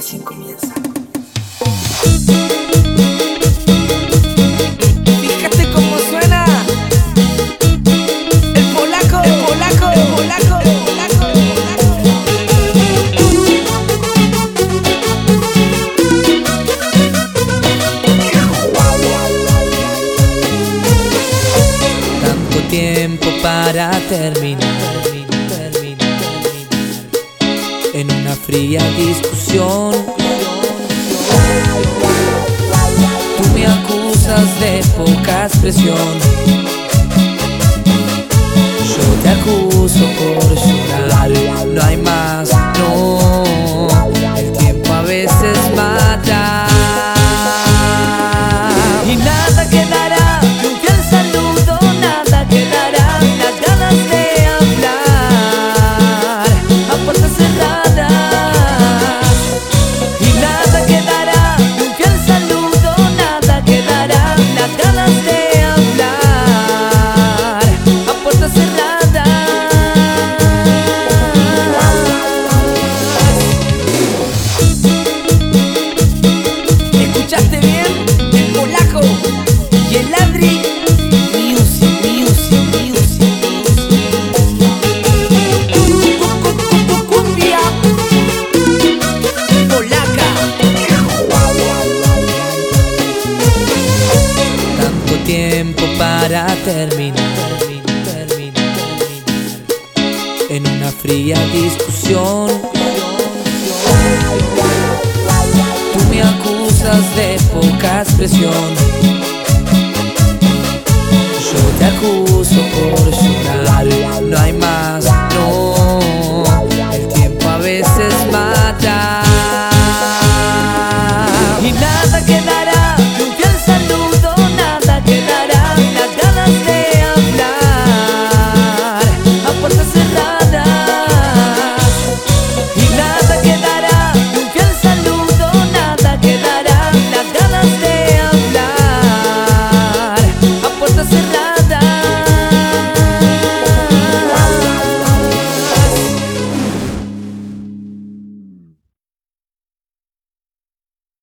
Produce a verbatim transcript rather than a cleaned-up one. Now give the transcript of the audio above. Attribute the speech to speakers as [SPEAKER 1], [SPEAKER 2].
[SPEAKER 1] recién comienza. Fíjate cómo suena el polaco, el polaco, el polaco, el polaco, el
[SPEAKER 2] Tanto tiempo para terminar, terminar, en una fría discusión. Tú me acusas de poca expresión, yo te acuso por llorar. No hay más, no, el tiempo a veces mata. Y nada quedará de un fiel saludo, nada quedará las ganas de hablar a puertas cerradas. Y nada quedará de un fiel saludo, nada quedará las ganas de hablar a puertas cerradas. ¿Escuchaste bien? El polaco y el Adri. Music, music, music, music. Cumbia polaca. Tanto tiempo para terminar, terminar, en una fría discusión. Tú me acusas de poca expresión, yo te acuso por llorar. No hay más,